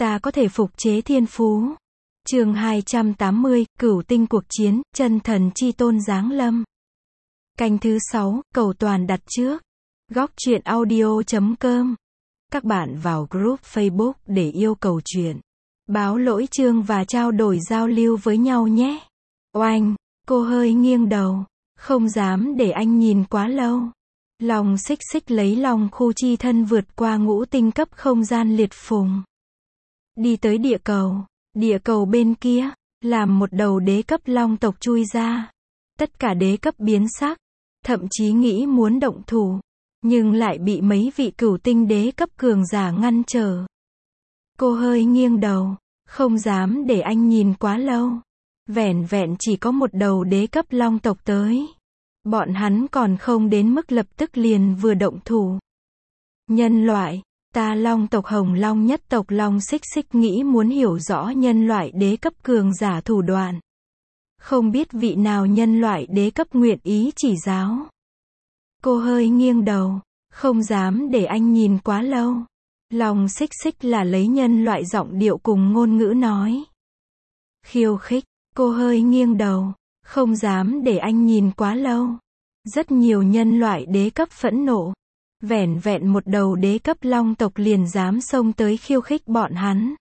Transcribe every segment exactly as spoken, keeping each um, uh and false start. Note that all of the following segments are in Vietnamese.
ta có thể phục chế thiên phú. Chương hai trăm tám mươi, Cửu tinh cuộc chiến, chân thần chi tôn giáng lâm. Canh thứ sáu, cầu toàn đặt trước. Góc truyện audio chấm com. Các bạn vào group Facebook để yêu cầu truyện, báo lỗi chương và trao đổi giao lưu với nhau nhé. Oanh, cô hơi nghiêng đầu, không dám để anh nhìn quá lâu. Lòng xích xích lấy lòng khu chi thân vượt qua ngũ tinh cấp không gian liệt phùng. Đi tới địa cầu, địa cầu bên kia, làm một đầu đế cấp long tộc chui ra. Tất cả đế cấp biến sắc, thậm chí nghĩ muốn động thủ, nhưng lại bị mấy vị cửu tinh đế cấp cường giả ngăn trở. Cô hơi nghiêng đầu, không dám để anh nhìn quá lâu. Vẻn vẹn chỉ có một đầu đế cấp long tộc tới. Bọn hắn còn không đến mức lập tức liền vừa động thủ. Nhân loại, ta long tộc Hồng Long nhất tộc Long Xích Xích nghĩ muốn hiểu rõ nhân loại đế cấp cường giả thủ đoạn. Không biết vị nào nhân loại đế cấp nguyện ý chỉ giáo. Cô hơi nghiêng đầu, không dám để anh nhìn quá lâu. Long Xích Xích là lấy nhân loại giọng điệu cùng ngôn ngữ nói. Khiêu khích, cô hơi nghiêng đầu, không dám để anh nhìn quá lâu. Rất nhiều nhân loại đế cấp phẫn nộ. Vẻn vẹn một đầu đế cấp long tộc liền dám xông tới khiêu khích bọn hắn.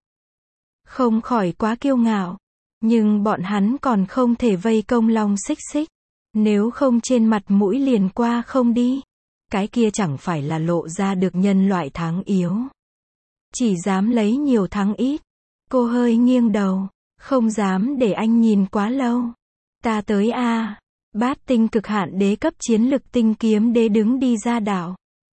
Không khỏi quá kiêu ngạo. Nhưng bọn hắn còn không thể vây công Long Xích Xích. Nếu không trên mặt mũi liền qua không đi. Cái kia chẳng phải là lộ ra được nhân loại thắng yếu. Chỉ dám lấy nhiều thắng ít. Cô hơi nghiêng đầu, không dám để anh nhìn quá lâu. Ta tới a à. Bát tinh cực hạn đế cấp chiến lực tinh kiếm đế đứng đi ra đảo.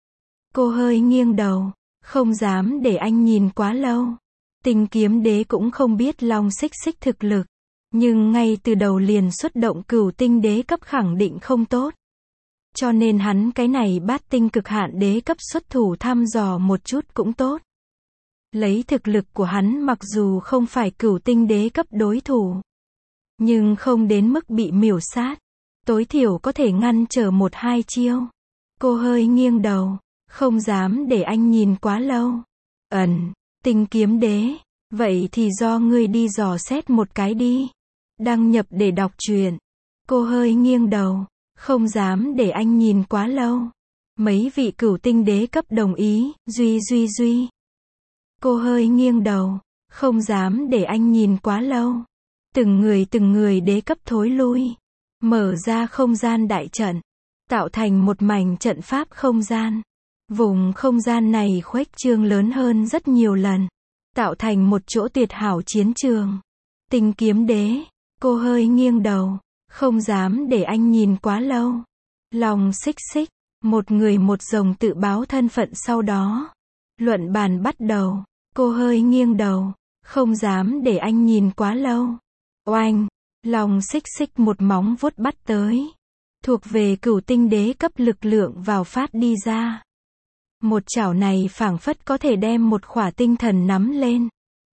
Cô hơi nghiêng đầu, không dám để anh nhìn quá lâu. Tinh kiếm đế cũng không biết Long Xích Xích thực lực. Nhưng ngay từ đầu liền xuất động cửu tinh đế cấp khẳng định không tốt. Cho nên hắn cái này bát tinh cực hạn đế cấp xuất thủ thăm dò một chút cũng tốt. Lấy thực lực của hắn mặc dù không phải cửu tinh đế cấp đối thủ. Nhưng không đến mức bị miểu sát. Tối thiểu có thể ngăn trở một hai chiêu. Cô hơi nghiêng đầu, không dám để anh nhìn quá lâu. Ẩn, tinh kiếm đế, vậy thì do ngươi đi dò xét một cái đi. Đăng nhập để đọc truyện. Cô hơi nghiêng đầu, không dám để anh nhìn quá lâu. Mấy vị cửu tinh đế cấp đồng ý, duy duy duy. Cô hơi nghiêng đầu, không dám để anh nhìn quá lâu. Từng người từng người đế cấp thối lui. Mở ra không gian đại trận. Tạo thành một mảnh trận pháp không gian. Vùng không gian này khuếch trương lớn hơn rất nhiều lần. Tạo thành một chỗ tuyệt hảo chiến trường. Tinh kiếm đế. Cô hơi nghiêng đầu. Không dám để anh nhìn quá lâu. Long Xích Xích. Một người một rồng tự báo thân phận sau đó. Luận bàn bắt đầu. Cô hơi nghiêng đầu. Không dám để anh nhìn quá lâu. Oanh. Long Xích Xích một móng vuốt bắt tới. Thuộc về cửu tinh đế cấp lực lượng vào phát đi ra. Một chảo này phảng phất có thể đem một khỏa tinh thần nắm lên.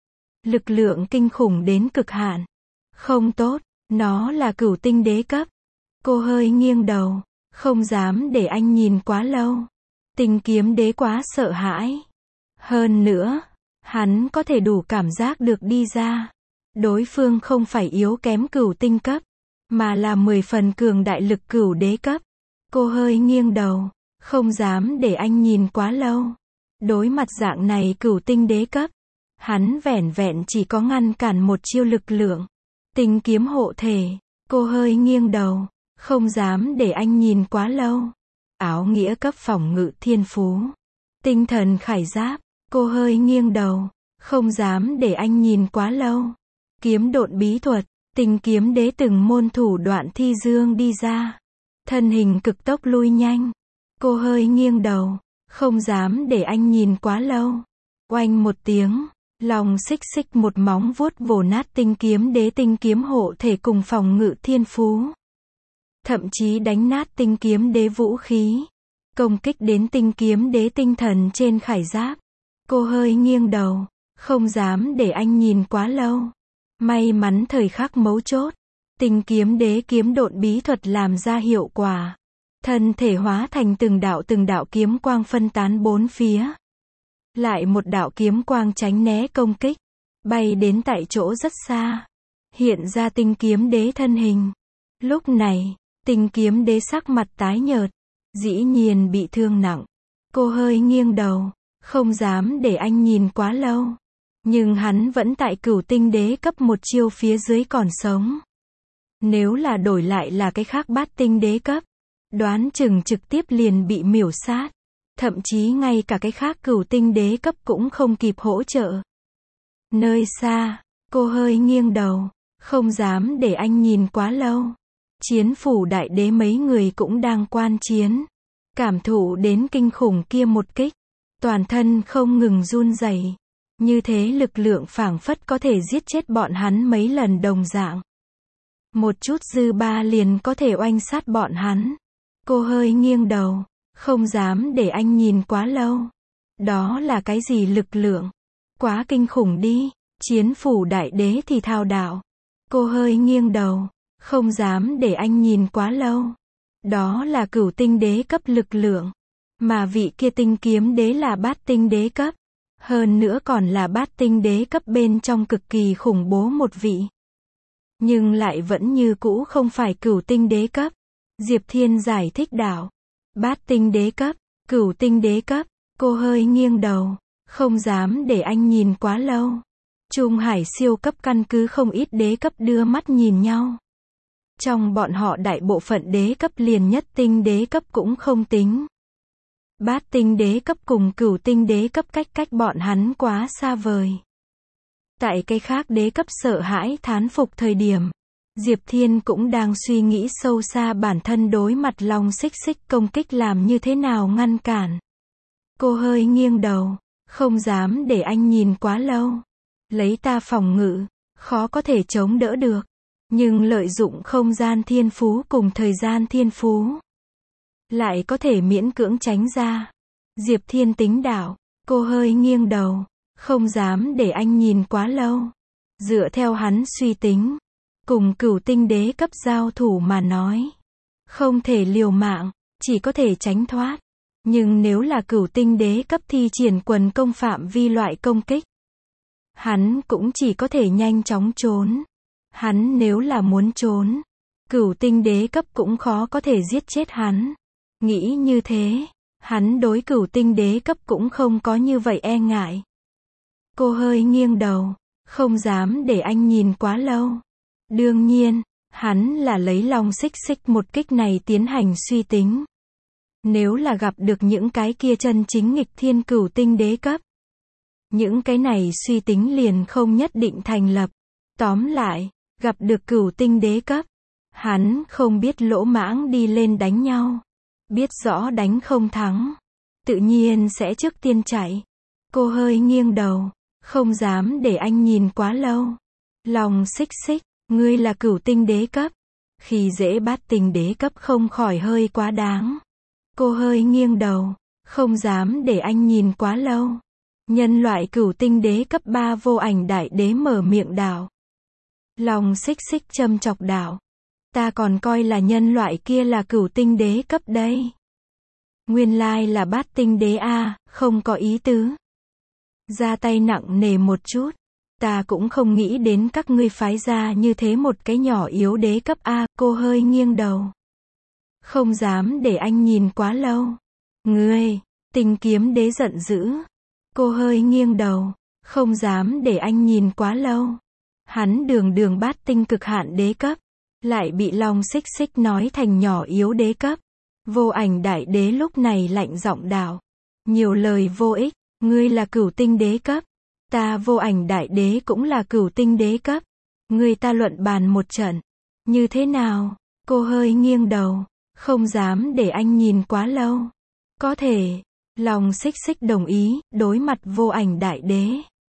Lực lượng kinh khủng đến cực hạn. Không tốt, nó là cửu tinh đế cấp. Cô hơi nghiêng đầu, không dám để anh nhìn quá lâu. Tinh kiếm đế quá sợ hãi. Hơn nữa, hắn có thể đủ cảm giác được đi ra. Đối phương không phải yếu kém cửu tinh cấp, mà là mười phần cường đại lực cửu đế cấp. Cô hơi nghiêng đầu, không dám để anh nhìn quá lâu. Đối mặt dạng này cửu tinh đế cấp, hắn vẻn vẹn chỉ có ngăn cản một chiêu lực lượng. Tinh kiếm hộ thể, cô hơi nghiêng đầu, không dám để anh nhìn quá lâu. Áo nghĩa cấp phòng ngự thiên phú. Tinh thần khải giáp, cô hơi nghiêng đầu, không dám để anh nhìn quá lâu. Kiếm độn bí thuật, tinh kiếm đế từng môn thủ đoạn thi dương đi ra. Thân hình cực tốc lui nhanh. Cô hơi nghiêng đầu, không dám để anh nhìn quá lâu. Oanh một tiếng, Long Xích Xích một móng vuốt vồ nát tinh kiếm đế tinh kiếm hộ thể cùng phòng ngự thiên phú. Thậm chí đánh nát tinh kiếm đế vũ khí. Công kích đến tinh kiếm đế tinh thần trên khải giáp. Cô hơi nghiêng đầu, không dám để anh nhìn quá lâu. May mắn thời khắc mấu chốt, tinh kiếm đế kiếm độn bí thuật làm ra hiệu quả. Thân thể hóa thành từng đạo từng đạo kiếm quang phân tán bốn phía. Lại một đạo kiếm quang tránh né công kích, bay đến tại chỗ rất xa, hiện ra Tinh Kiếm Đế thân hình. Lúc này, Tinh Kiếm Đế sắc mặt tái nhợt, dĩ nhiên bị thương nặng. Cô hơi nghiêng đầu, không dám để anh nhìn quá lâu. Nhưng hắn vẫn tại Cửu Tinh Đế cấp một chiêu phía dưới còn sống. Nếu là đổi lại là cái khác Bát Tinh Đế cấp, đoán chừng trực tiếp liền bị miểu sát. Thậm chí ngay cả cái khác Cửu Tinh Đế cấp cũng không kịp hỗ trợ. Nơi xa, cô hơi nghiêng đầu, không dám để anh nhìn quá lâu. Chiến phủ đại đế mấy người cũng đang quan chiến. Cảm thụ đến kinh khủng kia một kích. Toàn thân không ngừng run rẩy. Như thế lực lượng phảng phất có thể giết chết bọn hắn mấy lần đồng dạng. Một chút dư ba liền có thể oanh sát bọn hắn. Cô hơi nghiêng đầu, không dám để anh nhìn quá lâu. Đó là cái gì lực lượng? Quá kinh khủng đi. Chiến phủ đại đế thì thao đạo. Cô hơi nghiêng đầu, không dám để anh nhìn quá lâu. Đó là Cửu Tinh Đế cấp lực lượng. Mà vị kia Tinh Kiếm Đế là Bát Tinh Đế cấp. Hơn nữa còn là Bát Tinh Đế cấp bên trong cực kỳ khủng bố một vị. Nhưng lại vẫn như cũ không phải Cửu Tinh Đế cấp. Diệp Thiên giải thích đạo. Bát Tinh Đế cấp, Cửu Tinh Đế cấp. Cô hơi nghiêng đầu, không dám để anh nhìn quá lâu. Trung Hải siêu cấp căn cứ không ít đế cấp đưa mắt nhìn nhau. Trong bọn họ đại bộ phận đế cấp liền nhất tinh đế cấp cũng không tính. Bát tinh đế cấp cùng Cửu Tinh Đế cấp cách cách bọn hắn quá xa vời. Tại cái khác đế cấp sợ hãi thán phục thời điểm, Diệp Thiên cũng đang suy nghĩ sâu xa bản thân đối mặt Long Xích Xích công kích làm như thế nào ngăn cản. Cô hơi nghiêng đầu, không dám để anh nhìn quá lâu. Lấy ta phòng ngự, khó có thể chống đỡ được. Nhưng lợi dụng không gian thiên phú cùng thời gian thiên phú, lại có thể miễn cưỡng tránh ra. Diệp Thiên tính đạo, cô hơi nghiêng đầu, không dám để anh nhìn quá lâu. Dựa theo hắn suy tính, cùng Cửu Tinh Đế cấp giao thủ mà nói, không thể liều mạng, chỉ có thể tránh thoát. Nhưng nếu là Cửu Tinh Đế cấp thi triển quần công phạm vi loại công kích, hắn cũng chỉ có thể nhanh chóng trốn. Hắn nếu là muốn trốn, Cửu Tinh Đế cấp cũng khó có thể giết chết hắn. Nghĩ như thế, hắn đối Cửu Tinh Đế cấp cũng không có như vậy e ngại. Cô hơi nghiêng đầu, không dám để anh nhìn quá lâu. Đương nhiên, hắn là lấy Long Xích Xích một kích này tiến hành suy tính. Nếu là gặp được những cái kia chân chính nghịch thiên Cửu Tinh Đế cấp, những cái này suy tính liền không nhất định thành lập. Tóm lại, gặp được Cửu Tinh Đế cấp, hắn không biết lỗ mãng đi lên đánh nhau. Biết rõ đánh không thắng, tự nhiên sẽ trước tiên chạy. Cô hơi nghiêng đầu, không dám để anh nhìn quá lâu. Long Xích Xích, ngươi là Cửu Tinh Đế cấp. Khi dễ Bát Tinh Đế cấp không khỏi hơi quá đáng. Cô hơi nghiêng đầu, không dám để anh nhìn quá lâu. Nhân loại Cửu Tinh Đế cấp ba Vô Ảnh Đại Đế mở miệng đạo. Long Xích Xích châm chọc đạo. Ta còn coi là nhân loại kia là Cửu Tinh Đế cấp đấy. Nguyên lai là Bát Tinh Đế a, không có ý tứ. Ra tay nặng nề một chút. Ta cũng không nghĩ đến các ngươi phái ra như thế một cái nhỏ yếu đế cấp a. Cô hơi nghiêng đầu, không dám để anh nhìn quá lâu. Ngươi, Tinh Kiếm Đế giận dữ. Cô hơi nghiêng đầu, không dám để anh nhìn quá lâu. Hắn đường đường Bát Tinh cực hạn đế cấp, lại bị Long Xích Xích nói thành nhỏ yếu đế cấp. Vô Ảnh Đại Đế lúc này lạnh giọng đạo. Nhiều lời vô ích, ngươi là Cửu Tinh Đế cấp. Ta Vô Ảnh Đại Đế cũng là Cửu Tinh Đế cấp. Ngươi ta luận bàn một trận. Như thế nào? Cô hơi nghiêng đầu, không dám để anh nhìn quá lâu. Có thể. Long Xích Xích đồng ý, đối mặt Vô Ảnh Đại Đế.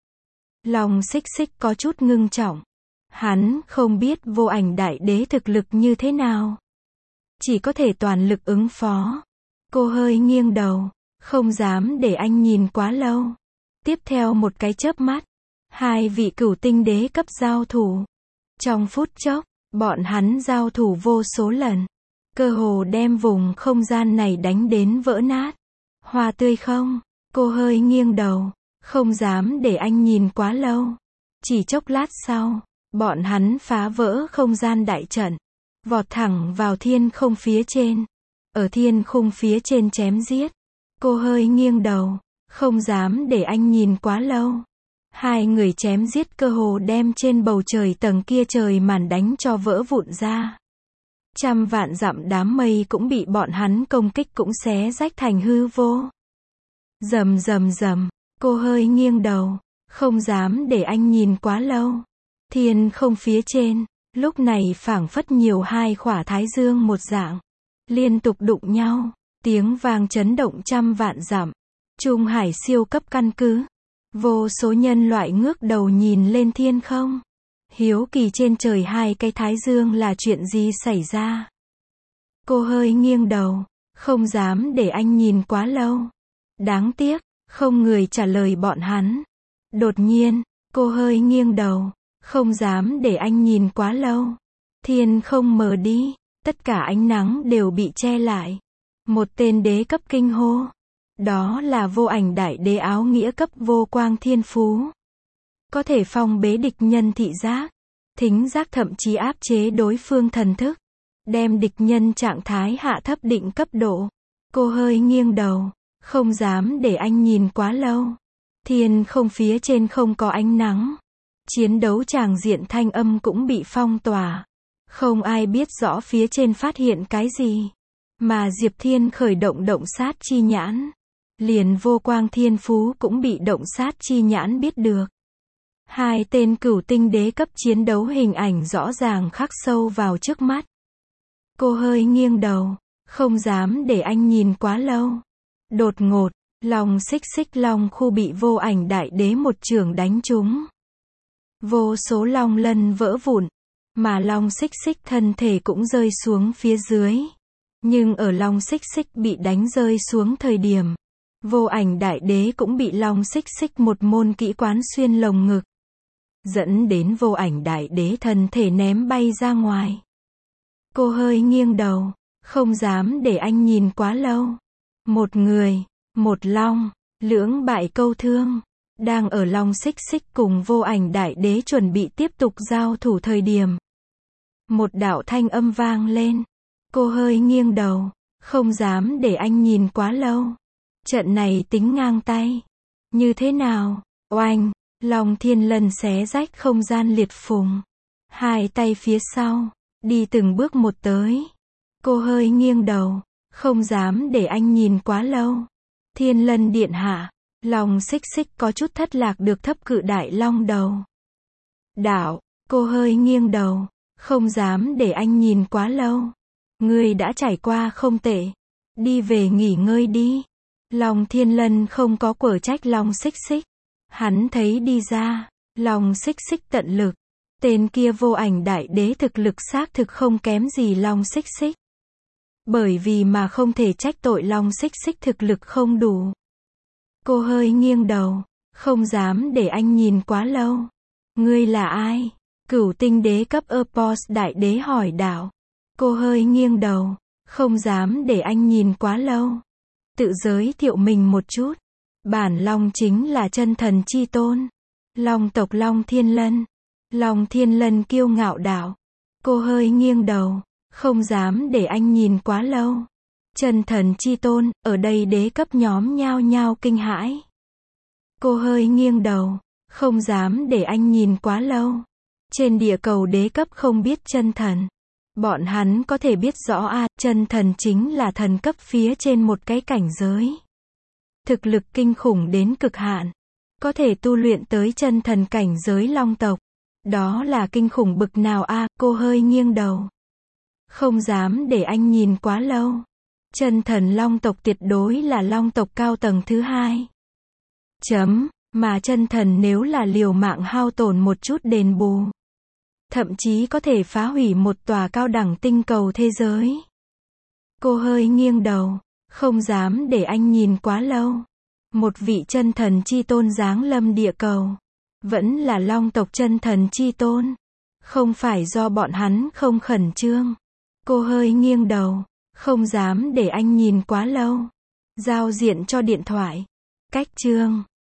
Long Xích Xích có chút ngưng trọng. Hắn không biết Vô Ảnh Đại Đế thực lực như thế nào. Chỉ có thể toàn lực ứng phó. Cô hơi nghiêng đầu, không dám để anh nhìn quá lâu. Tiếp theo một cái chớp mắt, hai vị Cửu Tinh Đế cấp giao thủ. Trong phút chốc, bọn hắn giao thủ vô số lần. Cơ hồ đem vùng không gian này đánh đến vỡ nát. Hoa tươi không? Cô hơi nghiêng đầu, không dám để anh nhìn quá lâu. Chỉ chốc lát sau, bọn hắn phá vỡ không gian đại trận, vọt thẳng vào thiên không phía trên. Ở thiên khung phía trên chém giết. Cô hơi nghiêng đầu, không dám để anh nhìn quá lâu. Hai người chém giết cơ hồ đem trên bầu trời tầng kia trời màn đánh cho vỡ vụn ra. Trăm vạn dặm đám mây cũng bị bọn hắn công kích cũng xé rách thành hư vô. Rầm rầm rầm, cô hơi nghiêng đầu, không dám để anh nhìn quá lâu. Thiên không phía trên, lúc này phảng phất nhiều hai khỏa thái dương một dạng, liên tục đụng nhau, tiếng vang chấn động trăm vạn dặm. Trung Hải siêu cấp căn cứ. Vô số nhân loại ngước đầu nhìn lên thiên không. Hiếu kỳ trên trời hai cái thái dương là chuyện gì xảy ra. Cô hơi nghiêng đầu, không dám để anh nhìn quá lâu. Đáng tiếc, không người trả lời bọn hắn. Đột nhiên, cô hơi nghiêng đầu, không dám để anh nhìn quá lâu. Thiên không mờ đi, tất cả ánh nắng đều bị che lại. Một tên đế cấp kinh hô. Đó là vô ảnh đại đế áo nghĩa cấp vô quang thiên phú. Có thể phong bế địch nhân thị giác, thính giác thậm chí áp chế đối phương thần thức. Đem địch nhân trạng thái hạ thấp định cấp độ. Cô hơi nghiêng đầu, không dám để anh nhìn quá lâu. Thiên không phía trên không có ánh nắng. Chiến đấu tràng diện thanh âm cũng bị phong tỏa. Không ai biết rõ phía trên phát hiện cái gì. Mà Diệp Thiên khởi động động sát chi nhãn. Liền vô quang thiên phú cũng bị động sát chi nhãn biết được. Hai tên cửu tinh đế cấp chiến đấu hình ảnh rõ ràng khắc sâu vào trước mắt. Cô hơi nghiêng đầu, không dám để anh nhìn quá lâu. Đột ngột, lòng xích xích long khu bị vô ảnh đại đế một chưởng đánh trúng. Vô số long lân vỡ vụn, mà long xích xích thân thể cũng rơi xuống phía dưới. Nhưng ở long xích xích bị đánh rơi xuống thời điểm, vô ảnh đại đế cũng bị long xích xích một môn kỹ quán xuyên lồng ngực. Dẫn đến vô ảnh đại đế thân thể ném bay ra ngoài. Cô hơi nghiêng đầu, không dám để anh nhìn quá lâu. Một người, một long, lưỡng bại câu thương. Đang ở long xích xích cùng vô ảnh đại đế chuẩn bị tiếp tục giao thủ thời điểm. Một đạo thanh âm vang lên. Cô hơi nghiêng đầu, không dám để anh nhìn quá lâu. Trận này tính ngang tay. Như thế nào? Oanh, Long Thiên Lân xé rách không gian liệt phùng. Hai tay phía sau, đi từng bước một tới. Cô hơi nghiêng đầu, không dám để anh nhìn quá lâu. Thiên Lân điện hạ, Long xích xích có chút thất lạc được thấp cự đại long đầu. Đạo, cô hơi nghiêng đầu, không dám để anh nhìn quá lâu. Ngươi đã trải qua không tệ. Đi về nghỉ ngơi đi. Long Thiên Lân không có quở trách Long xích xích. Hắn thấy đi ra, Long xích xích tận lực. Tên kia vô ảnh đại đế thực lực xác thực không kém gì Long xích xích. Bởi vì mà không thể trách tội Long xích xích thực lực không đủ. Cô hơi nghiêng đầu, không dám để anh nhìn quá lâu. Ngươi là ai? Cửu tinh đế cấp Epos đại đế hỏi đạo. Cô hơi nghiêng đầu, không dám để anh nhìn quá lâu. Tự giới thiệu mình một chút. Bản Long chính là chân thần chi tôn. Long tộc Long Thiên Lân. Long Thiên Lân kiêu ngạo đạo. Cô hơi nghiêng đầu, không dám để anh nhìn quá lâu. Chân thần chi tôn, ở đây đế cấp nhóm nhao nhao kinh hãi. Cô hơi nghiêng đầu, không dám để anh nhìn quá lâu. Trên địa cầu đế cấp không biết chân thần. Bọn hắn có thể biết rõ a, à, chân thần chính là thần cấp phía trên một cái cảnh giới. Thực lực kinh khủng đến cực hạn. Có thể tu luyện tới chân thần cảnh giới long tộc. Đó là kinh khủng bực nào a, à, cô hơi nghiêng đầu. Không dám để anh nhìn quá lâu. Chân thần long tộc tuyệt đối là long tộc cao tầng thứ hai. Chấm, mà chân thần nếu là liều mạng hao tổn một chút đền bù. Thậm chí có thể phá hủy một tòa cao đẳng tinh cầu thế giới. Cô hơi nghiêng đầu, không dám để anh nhìn quá lâu. Một vị chân thần chi tôn giáng lâm địa cầu. Vẫn là long tộc chân thần chi tôn. Không phải do bọn hắn không khẩn trương. Cô hơi nghiêng đầu, không dám để anh nhìn quá lâu. Giao diện cho điện thoại. Cách chương